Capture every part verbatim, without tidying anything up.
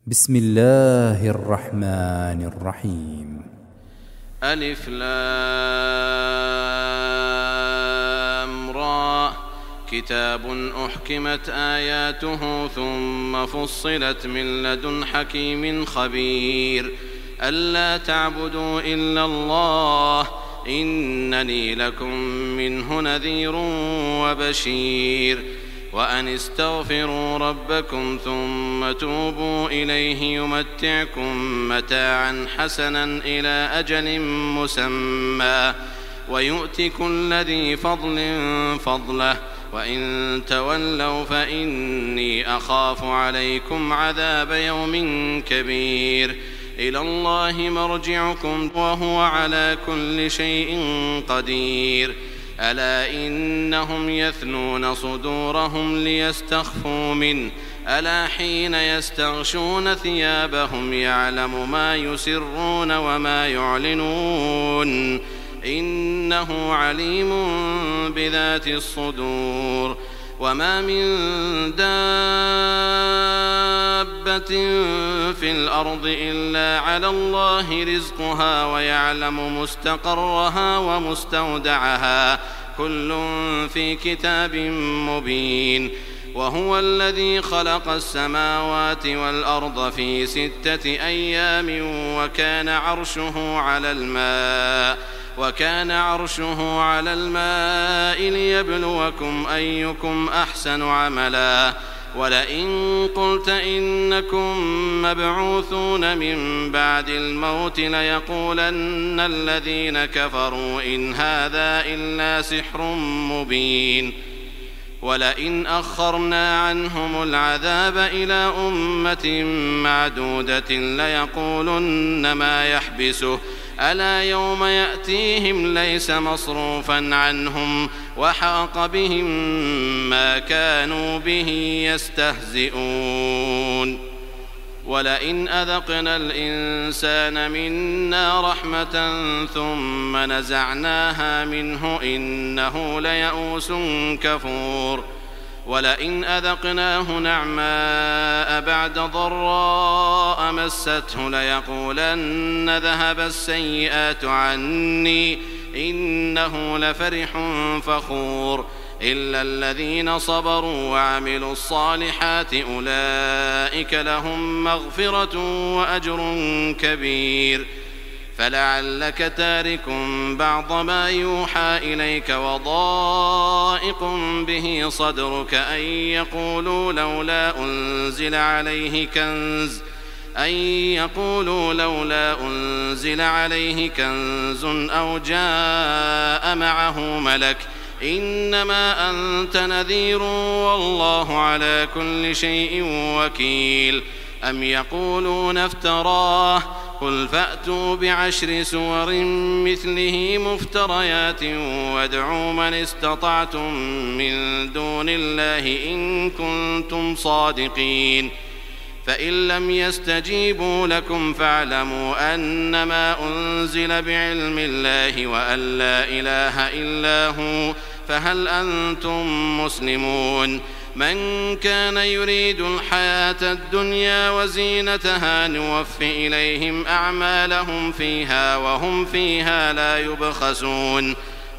بسم الله الرحمن الرحيم. ألف لام را كتاب أحكمت آياته ثم فصلت من لدن حكيم خبير ألا تعبدوا إلا الله إنني لكم منه نذير وبشير وأن استغفروا ربكم ثم توبوا إليه يمتعكم متاعا حسنا إلى أجل مسمى ويؤت كل ذي فضل فضله وإن تولوا فإني أخاف عليكم عذاب يوم كبير إلى الله مرجعكم وهو على كل شيء قدير ألا إنهم يثنون صدورهم ليستخفوا منه ألا حين يستغشون ثيابهم يعلم ما يسرون وما يعلنون إنه عليم بذات الصدور وما من دابة في الأرض إلا على الله رزقها ويعلم مستقرها ومستودعها كل في كتاب مبين وهو الذي خلق السماوات والأرض في ستة أيام وكان عرشه على الماء وكان عرشه على الماء ليبلوكم أيكم أحسن عملا ولئن قلت إنكم مبعوثون من بعد الموت ليقولن الذين كفروا إن هذا إلا سحر مبين ولئن أخرنا عنهم العذاب إلى أمة معدودة ليقولن ما يحبسه ألا يوم يأتيهم ليس مصروفا عنهم وحاق بهم ما كانوا به يستهزئون ولئن أذقنا الإنسان منا رحمة ثم نزعناها منه إنه ليئوس كفور ولئن أذقناه نعماء بعد ضراء مسته ليقولن ذهب السيئات عني إنه لفرح فخور إلا الذين صبروا وعملوا الصالحات أولئك لهم مغفرة وأجر كبير فلعلك تارك بعض ما يوحى إليك وضائق به صدرك أن يقولوا لولا أنزل عليه كنز أن يقولوا لولا أنزل عليه كنز أو جاء معه ملك إنما أنت نذير والله على كل شيء وكيل أم يقولون افتراه قل فأتوا بعشر سور مثله مفتريات وادعوا من استطعتم من دون الله إن كنتم صادقين فإن لم يستجيبوا لكم فاعلموا أنما أنزل بعلم الله وأن لا إله إلا هو فهل أنتم مسلمون من كان يريد الحياة الدنيا وزينتها نوف إليهم أعمالهم فيها وهم فيها لا يبخسون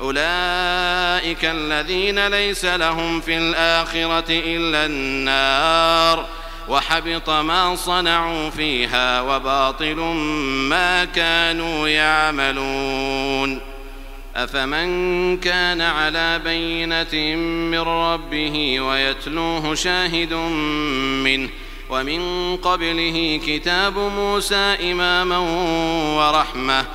أولئك الذين ليس لهم في الآخرة إلا النار وحبط ما صنعوا فيها وباطل ما كانوا يعملون أفمن كان على بينة من ربه ويتلوه شاهد منه ومن قبله كتاب موسى إماما ورحمة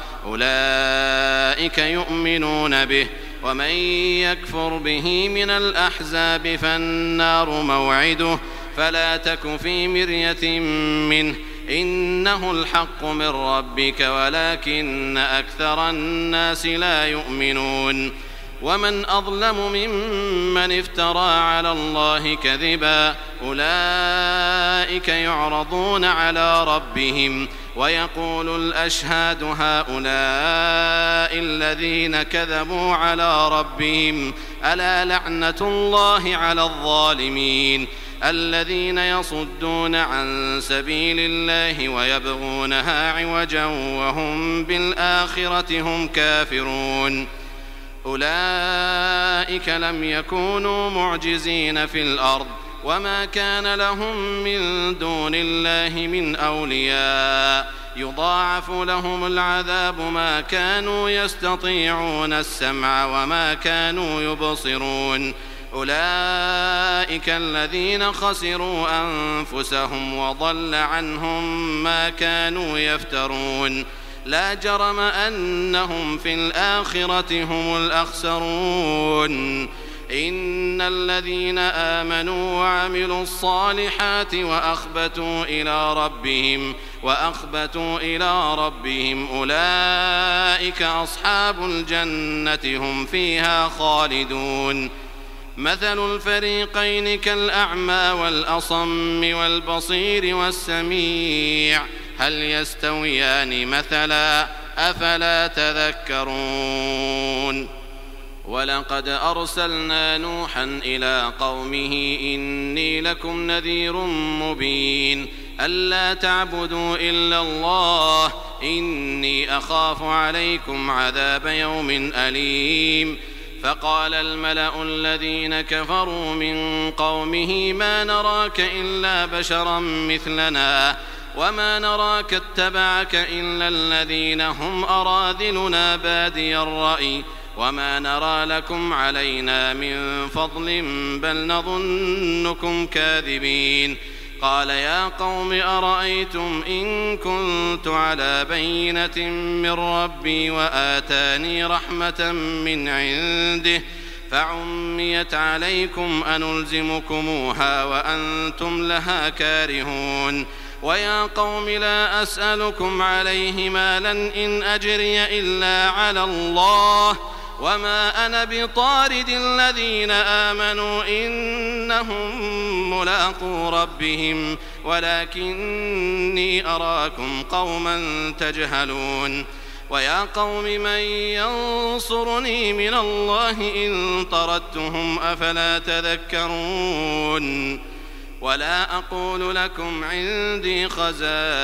أولئك يؤمنون به ومن يكفر به من الأحزاب فالنار موعده فلا تك في مرية منه إنه الحق من ربك ولكن أكثر الناس لا يؤمنون ومن أظلم ممن افترى على الله كذبا أولئك يعرضون على ربهم ويقول الأشهاد هؤلاء الذين كذبوا على ربهم ألا لعنة الله على الظالمين الذين يصدون عن سبيل الله ويبغونها عوجا وهم بالآخرة هم كافرون أولئك لم يكونوا معجزين في الأرض وما كان لهم من دون الله من أولياء يضاعف لهم العذاب ما كانوا يستطيعون السمع وما كانوا يبصرون أولئك الذين خسروا أنفسهم وضل عنهم ما كانوا يفترون لا جرم أنهم في الآخرة هم الأخسرون إن الذين آمنوا وعملوا الصالحات وأخبتوا إلى ربهم وأخبتوا إلى ربهم أولئك أصحاب الجنة هم فيها خالدون مثل الفريقين كالأعمى والأصم والبصير والسميع هل يستويان مثلا أفلا تذكرون ولقد أرسلنا نوحا إلى قومه إني لكم نذير مبين ألا تعبدوا إلا الله إني أخاف عليكم عذاب يوم أليم فقال الملأ الذين كفروا من قومه ما نراك إلا بشرا مثلنا وما نراك اتبعك إلا الذين هم أراذلنا بادي الرأي وما نرى لكم علينا من فضل بل نظنكم كاذبين قال يا قوم أرأيتم إن كنت على بينة من ربي وآتاني رحمة من عنده فعميت عليكم أنلزمكموها وأنتم لها كارهون ويا قوم لا أسألكم عليه مالا إن أجري إلا على الله وما أنا بطارد الذين آمنوا إنهم ملاقو ربهم ولكني أراكم قوما تجهلون ويا قوم من ينصرني من الله إن طردتهم أفلا تذكرون ولا أقول لكم عندي خزائن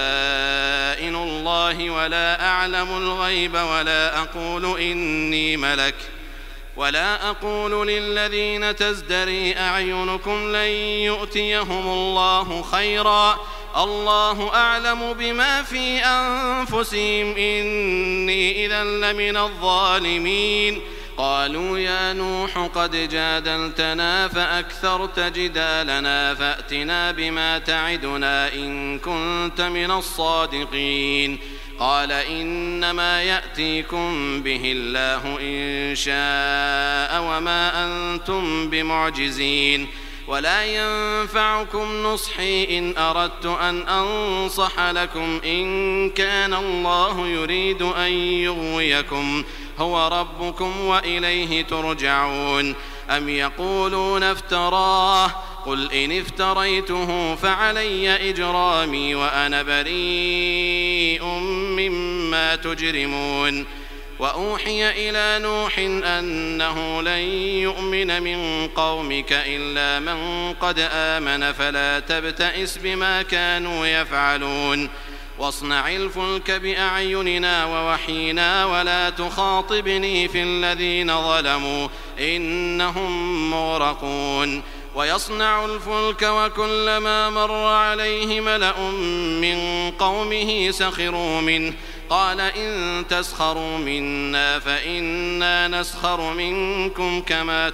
الله ولا أعلم الغيب ولا أقول إني ملك ولا أقول للذين تزدري أعينكم لن يؤتيهم الله خيرا الله أعلم بما في أنفسهم إني إذا لمن الظالمين قالوا يا نوح قد جادلتنا فأكثرت جدالنا فأتنا بما تعدنا إن كنت من الصادقين قال إنما يأتيكم به الله إن شاء وما أنتم بمعجزين ولا ينفعكم نصحي إن أردت أن أنصح لكم إن كان الله يريد أن يغويكم هو ربكم وإليه ترجعون أم يقولون افتراه قل إن افتريته فعلي إجرامي وأنا بريء مما تجرمون وأوحي إلى نوح أنه لن يؤمن من قومك إلا من قد آمن فلا تبتئس بما كانوا يفعلون واصنع الفلك بأعيننا ووحينا ولا تخاطبني في الذين ظلموا إنهم مغرقون ويصنع الفلك وكلما مر عليه ملأ من قومه سخروا منه قال إن تسخروا منا فإنا نسخر منكم كما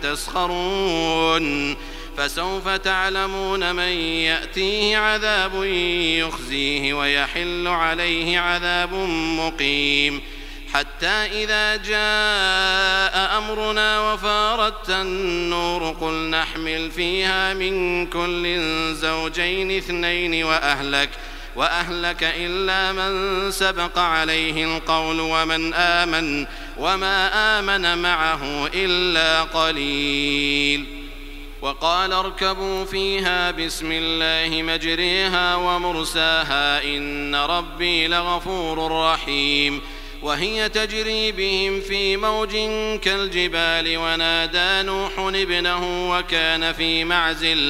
تسخرون فسوف تعلمون من يأتيه عذاب يخزيه ويحل عليه عذاب مقيم حتى إذا جاء أمرنا وفارت النور قل نحمل فيها من كل زوجين اثنين وأهلك وأهلك إلا من سبق عليه القول ومن آمن وما آمن معه إلا قليل وقال اركبوا فيها بسم الله مجريها ومرساها إن ربي لغفور رحيم وهي تجري بهم في موج كالجبال ونادى نوح ابنه وكان في معزل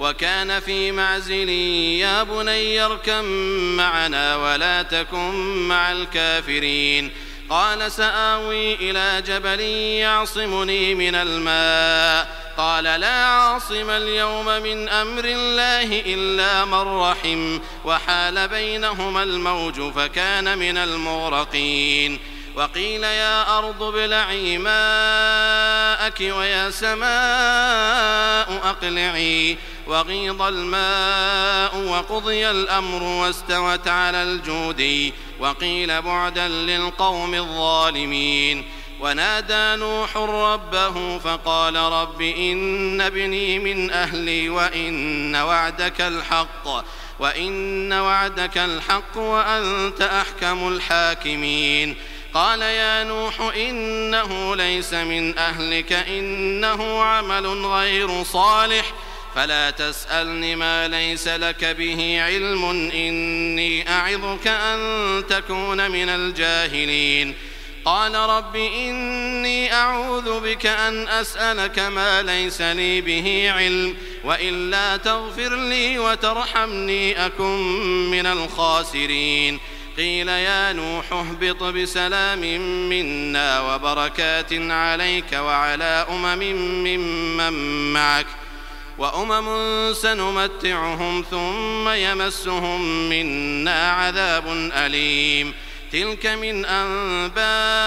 وكان في معزل يا بني اركب معنا ولا تكن مع الكافرين قال سآوي إلى جبل يعصمني من الماء قال لا عاصم اليوم من أمر الله إلا من رحم وحال بينهما الموج فكان من المغرقين وقيل يا أرض ابلعي ماءك ويا سماء أقلعي وغيض الماء وقضي الأمر واستوت على الجودي وقيل بعدا للقوم الظالمين ونادى نوح ربه فقال رب إن ابني من أهلي وإن وعدك الحق وإن وعدك الحق وأنت أحكم الحاكمين قال يا نوح إنه ليس من أهلك إنه عمل غير صالح فلا تسألني ما ليس لك به علم إني أعظك أن تكون من الجاهلين قال رب إني أعوذ بك أن أسألك ما ليس لي به علم وإلا تغفر لي وترحمني أكن من الخاسرين قيل يا نوح اهبط بسلام منا وبركات عليك وعلى أمم ممن معك وأمم سنمتعهم ثم يمسهم منا عذاب أليم تلك من أنباء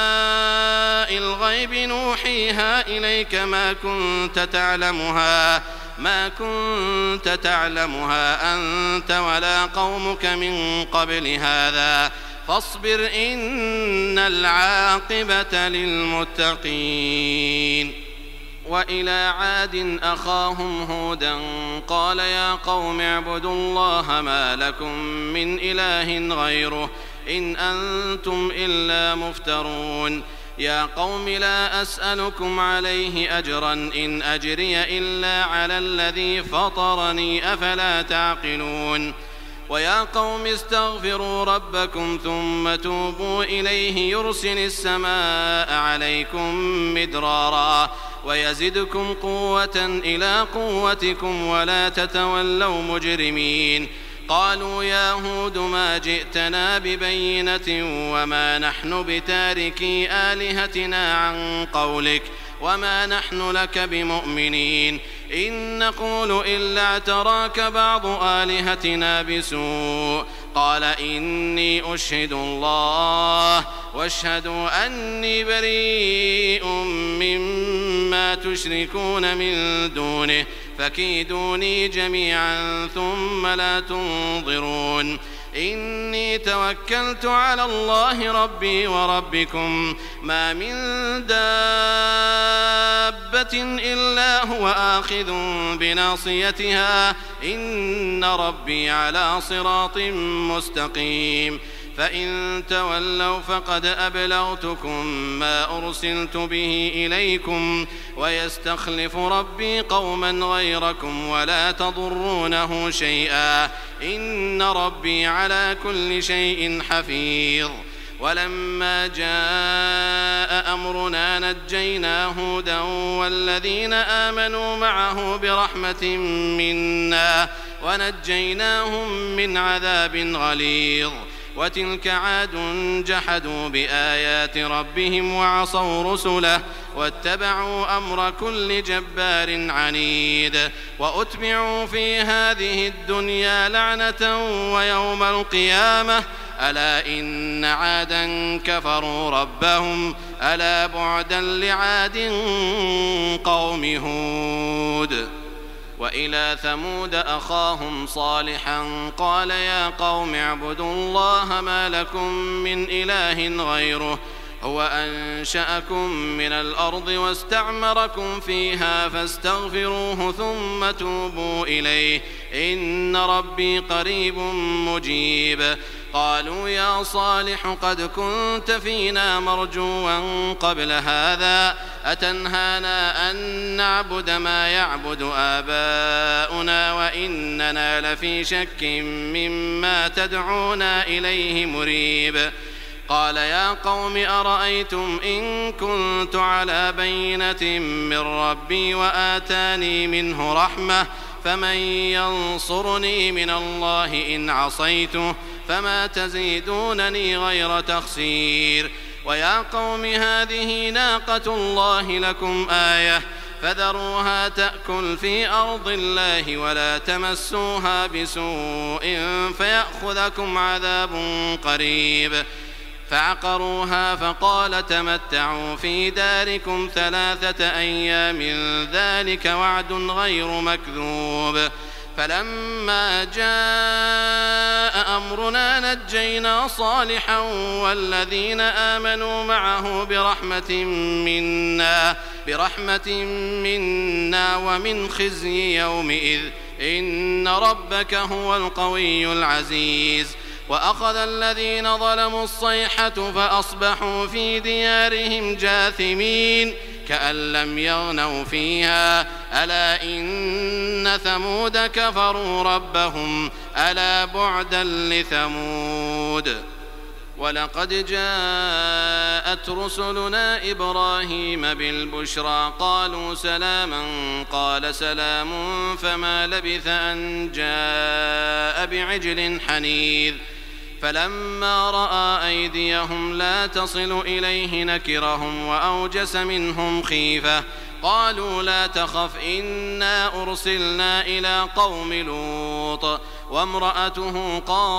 الغيب نوحيها إليك ما كنت تعلمها ما كنت تعلمها أنت ولا قومك من قبل هذا فاصبر إن العاقبة للمتقين وإلى عاد أخاهم هودا قال يا قوم اعبدوا الله ما لكم من إله غيره إن أنتم إلا مفترون يا قوم لا أسألكم عليه أجرا إن أجري إلا على الذي فطرني أفلا تعقلون ويا قوم استغفروا ربكم ثم توبوا إليه يرسل السماء عليكم مدرارا ويزدكم قوة إلى قوتكم ولا تتولوا مجرمين قالوا يا هود ما جئتنا ببينة وما نحن بتاركي آلهتنا عن قولك وما نحن لك بمؤمنين إن نقول إلا اعتراك بعض آلهتنا بسوء قال إني أشهد الله واشهدوا أني بريء مما تشركون من دونه فكيدوني جميعا ثم لا تنظرون إني توكلت على الله ربي وربكم ما من دابة إلا هو آخذ بناصيتها إن ربي على صراط مستقيم فإن تولوا فقد أبلغتكم ما أرسلت به إليكم ويستخلف ربي قوما غيركم ولا تضرونه شيئا إن ربي على كل شيء حفيظ ولما جاء أمرنا نجينا هودا والذين آمنوا معه برحمة منا ونجيناهم من عذاب غليظ وتلك عاد جحدوا بآيات ربهم وعصوا رسله واتبعوا أمر كل جبار عنيد وأتبعوا في هذه الدنيا لعنة ويوم القيامة ألا إن عادا كفروا ربهم ألا بعدا لعاد قوم هود وإلى ثمود أخاهم صالحا قال يا قوم اعبدوا الله ما لكم من إله غيره هو أنشأكم من الأرض واستعمركم فيها فاستغفروه ثم توبوا إليه إن ربي قريب مجيب قالوا يا صالح قد كنت فينا مرجوا قبل هذا أتنهانا أن نعبد ما يعبد آباؤنا وإننا لفي شك مما تدعونا إليه مريب قال يا قوم أرأيتم إن كنت على بينة من ربي وآتاني منه رحمة فمن ينصرني من الله إن عصيته فما تزيدونني غير تخسير ويا قوم هذه ناقة الله لكم آية فذروها تأكل في أرض الله ولا تمسوها بسوء فيأخذكم عذاب قريب فعقروها فقال تمتعوا في داركم ثلاثة أيام ذلك وعد غير مكذوب فلما جاء أمرنا نجينا صالحا والذين آمنوا معه برحمة منا برحمة منا ومن خزي يومئذ إن ربك هو القوي العزيز وأخذ الذين ظلموا الصيحة فأصبحوا في ديارهم جاثمين كأن لم يغنوا فيها ألا إن ثمود كفروا ربهم ألا بعدا لثمود ولقد جاءت رسلنا إبراهيم بالبشرى قالوا سلاما قال سلام فما لبث أن جاء بعجل حنيذ فلما رأى أيديهم لا تصل إليه نكرهم وأوجس منهم خيفة قالوا لا تخف إنا أرسلنا إلى قوم لوط وامرأته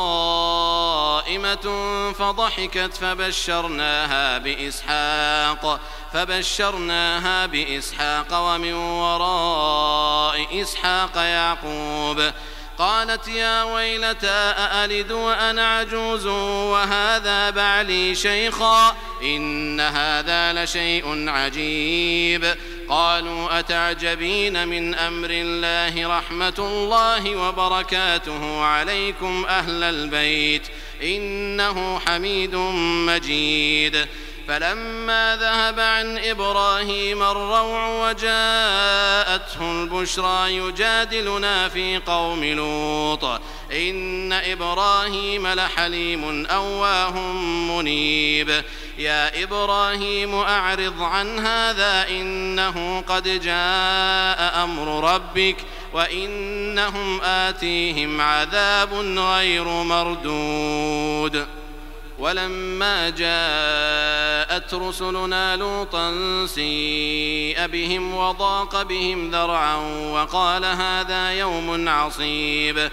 قائمة فضحكت فبشرناها بإسحاق فبشرناها بإسحاق ومن وراء إسحاق يعقوب قالت يا ويلتى أألد وأنا عجوز وهذا بعلي شيخا إن هذا لشيء عجيب قالوا أتعجبين من أمر الله رحمة الله وبركاته عليكم أهل البيت إنه حميد مجيد فلما ذهب عن إبراهيم الروع وجاءته البشرى يجادلنا في قوم لوط إن إبراهيم لحليم أواه منيب يا إبراهيم أعرض عن هذا إنه قد جاء أمر ربك وإنهم آتيهم عذاب غير مردود ولما جاءت رسلنا لوطا سيء بهم وضاق بهم ذرعا وقال هذا يوم عصيب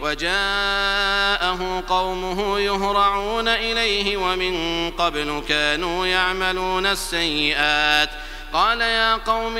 وجاءه قومه يهرعون إليه ومن قبل كانوا يعملون السيئات قال يا قوم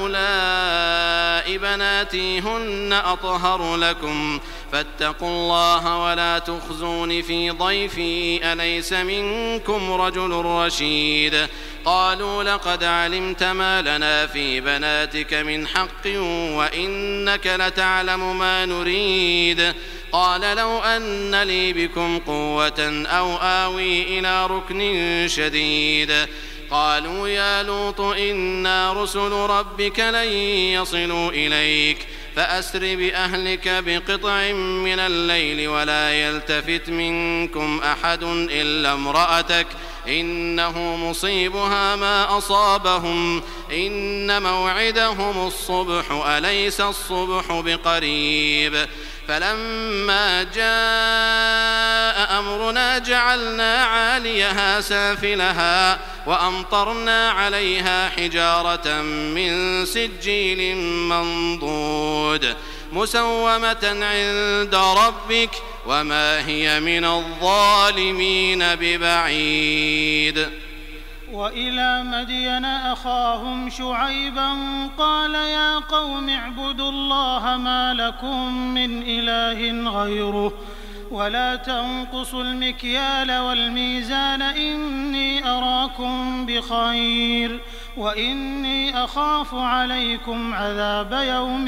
هؤلاء بناتي هن أطهر لكم فاتقوا الله ولا تخزون في ضيفي أليس منكم رجل رشيد قالوا لقد علمت ما لنا في بناتك من حق وإنك لتعلم ما نريد قال لو أن لي بكم قوة أو آوي إلى ركن شديد قالوا يا لوط إنا رسل ربك لن يصلوا إليك فأسر بأهلك بقطع من الليل ولا يلتفت منكم أحد إلا امرأتك إنه مصيبها ما أصابهم إن موعدهم الصبح أليس الصبح بقريب فلما جاء أمرنا جعلنا عاليها سافلها وأمطرنا عليها حجارة من سجيل منضود مسومة عند ربك وما هي من الظالمين ببعيد وإلى مدين أخاهم شعيبا قال يا قوم اعبدوا الله ما لكم من إله غيره ولا تنقصوا المكيال والميزان إني أراكم بخير وإني أخاف عليكم عذاب يوم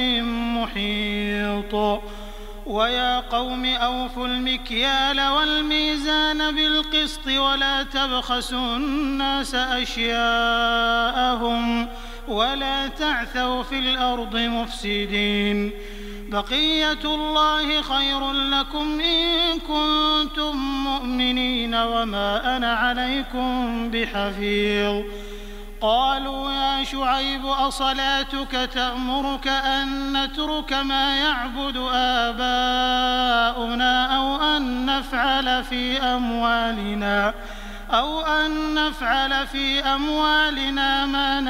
محيط ويا قوم أوفوا المكيال والميزان بالقسط ولا تبخسوا الناس أشياءهم ولا تعثوا في الأرض مفسدين بقية الله خير لكم إن كنتم مؤمنين وما أنا عليكم بحفيظ قالوا يا شعيب أصلاتك تأمرك أن نترك ما يعبد آباؤنا أو أن نفعل في أموالنا أو أن نفعل في أموالنا ما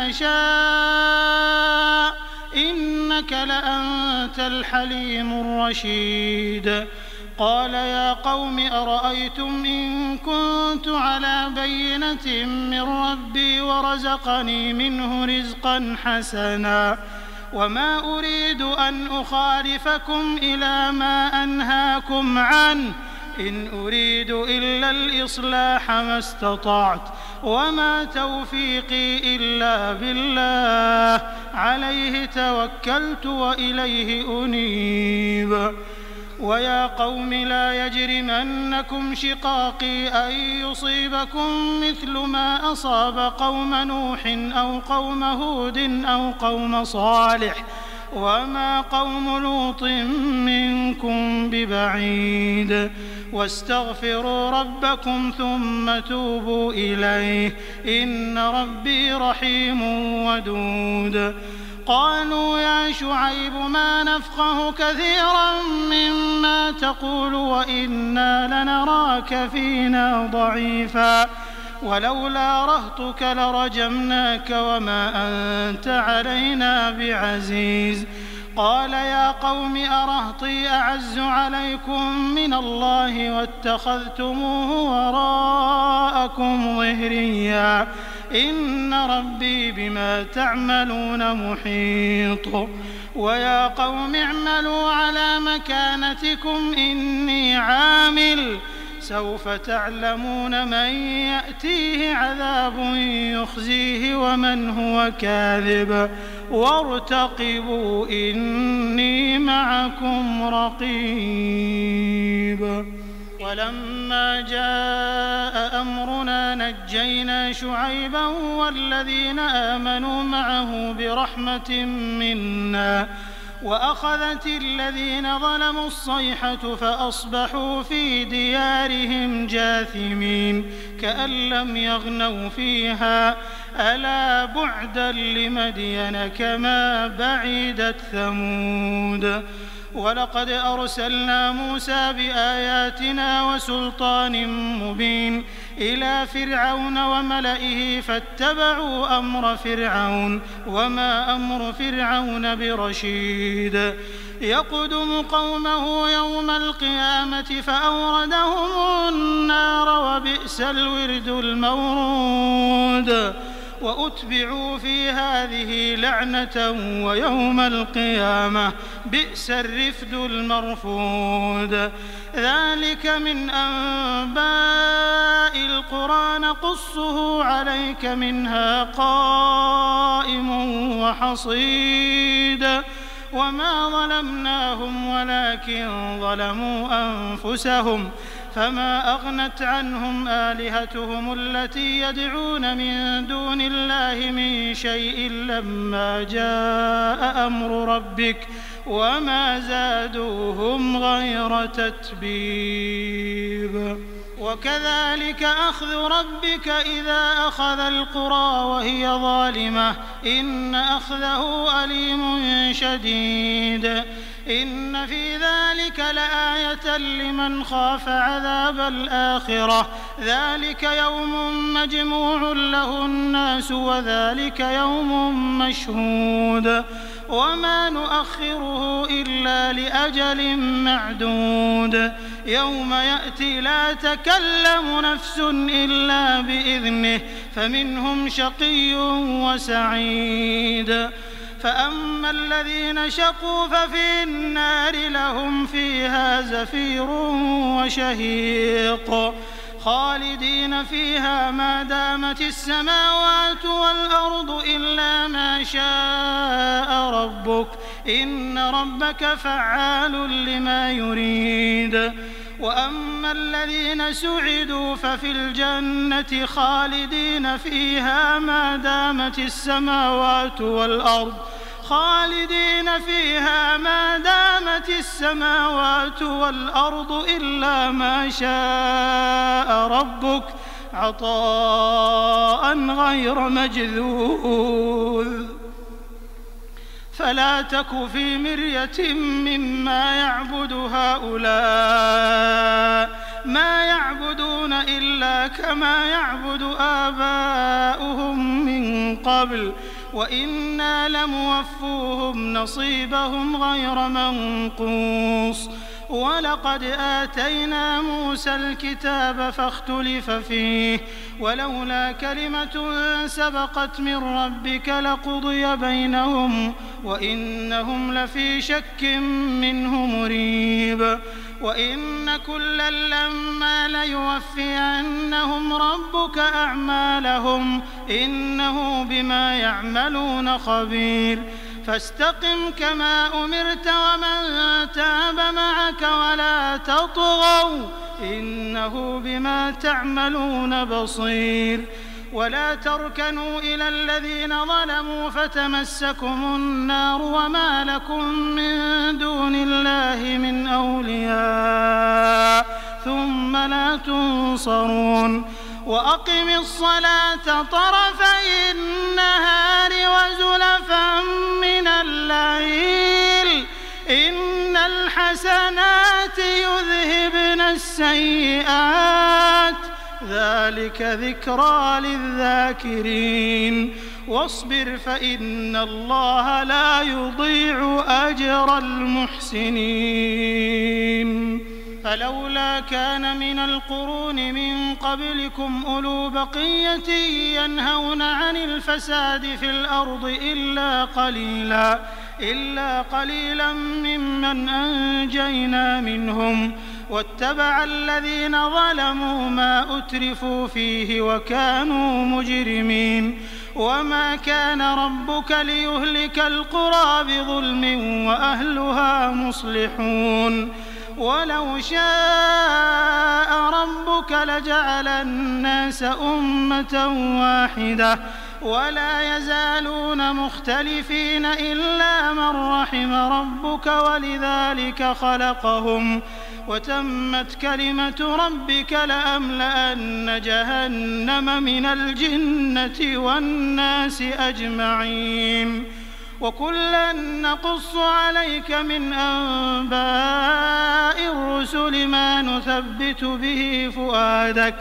نشاء إنك لأنت الحليم الرشيد. قال يا قوم أرأيتم إن كنت على بينة من ربي ورزقني منه رزقا حسنا وما أريد أن أخالفكم إلى ما أنهاكم عنه إن أريد إلا الإصلاح ما استطعت وما توفيقي إلا بالله عليه توكلت وإليه أنيب. ويا قوم لا يجرمنكم شقاقي أن يصيبكم مثل ما أصاب قوم نوح أو قوم هود أو قوم صالح وما قوم لوط منكم ببعيد واستغفروا ربكم ثم توبوا إليه إن ربي رحيم ودود. قالوا يا شعيب ما نفقه كثيرا مما تقول وإنا لنراك فينا ضعيفا ولولا رهطك لرجمناك وما أنت علينا بعزيز. قال يا قوم أرهطي أعز عليكم من الله واتخذتموه وراءكم ظهريا إن ربي بما تعملون محيط. ويا قوم اعملوا على مكانتكم إني عامل سوف تعلمون من يأتيه عذاب يخزيه ومن هو كاذب وارتقبوا إني معكم رقيب. ولما جاء أمرنا نجينا شعيبا والذين آمنوا معه برحمة منا وأخذت الذين ظلموا الصيحة فأصبحوا في ديارهم جاثمين كأن لم يغنوا فيها ألا بعدا لمدين كما بعدت ثمود. ولقد أرسلنا موسى بآياتنا وسلطان مبين إلى فرعون وملئه فاتبعوا أمر فرعون وما أمر فرعون برشيد. يقدم قومه يوم القيامة فأوردهم النار وبئس الورد المورود. وأتبعوا في هذه لعنة ويوم القيامة بئس الرفد المرفود. ذلك من أنباء القرى نقصه عليك منها قائم وحصيد. وما ظلمناهم ولكن ظلموا أنفسهم فما أغنت عنهم آلهتهم التي يدعون من دون الله من شيء لما جاء أمر ربك وما زادوهم غير تتبيب. وكذلك أخذ ربك إذا أخذ القرى وهي ظالمة إن أخذه أليم شديد. إن في ذلك لآية لمن خاف عذاب الآخرة ذلك يوم مجموع له الناس وذلك يوم مشهود. وما نؤخره إلا لأجل معدود يوم يأتي لا تكلم نفس إلا بإذنه فمنهم شقي وسعيد. فأما الذين شقوا ففي النار لهم فيها زفير وشهيق خالدين فيها ما دامت السماوات والأرض إلا ما شاء ربك إن ربك فعال لما يريد. وأما الذين سعدوا ففي الجنة خالدين فيها ما دامت السماوات والأرض خالدين فيها ما دامت السماوات والأرض إلا ما شاء ربك عطاء غير مجذوذ فلا تك في مرية مما يعبد هؤلاء ما يعبدون إلا كما يعبد آباؤهم من قبل وإنا لموفوهم نصيبهم غير منقوص ولقد آتينا موسى الكتاب فاختلف فيه ولولا كلمة سبقت من ربك لقضي بينهم وإنهم لفي شك منه مريب وإن كلا لما ليوفينهم ربك أعمالهم إنه بما يعملون خبير فاستقم كما أمرت ومن تاب معك ولا تطغوا إنه بما تعملون بصير ولا تركنوا إلى الذين ظلموا فتمسكم النار وما لكم من دون الله من أولياء ثم لا تنصرون وأقم الصلاة طرفي النهار وزلفا من الليل إن الحسنات يذهبن السيئات ذلك ذكرى للذاكرين واصبر فإن الله لا يضيع أجر المحسنين فلولا كان من القرون من قبلكم أولو بقية ينهون عن الفساد في الأرض إلا قليلا إلا قليلا ممن أنجينا منهم واتبع الذين ظلموا ما أترفوا فيه وكانوا مجرمين وما كان ربك ليهلك القرى بظلم وأهلها مصلحون ولو شاء ربك لجعل الناس أمة واحدة ولا يزالون مختلفين إلا من رحم ربك ولذلك خلقهم وتمت كلمة ربك لأملأن جهنم من الجنة والناس أجمعين وكلا نقص عليك من أنباء الرسل ما نثبت به فؤادك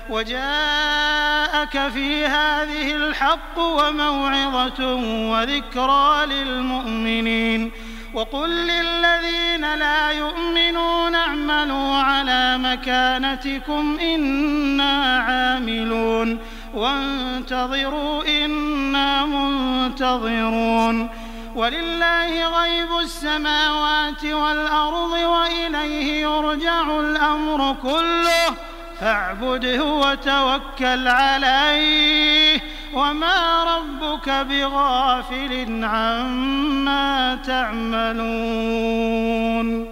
وجاءك في هذه الحق وموعظة وذكرى للمؤمنين وقل للذين لا يؤمنون اعملوا على مكانتكم إنا عاملون وانتظروا إنا منتظرون ولله غيب السماوات والأرض وإليه يرجع الأمر كله فاعبده وتوكل عليه وما ربك بغافل عما تعملون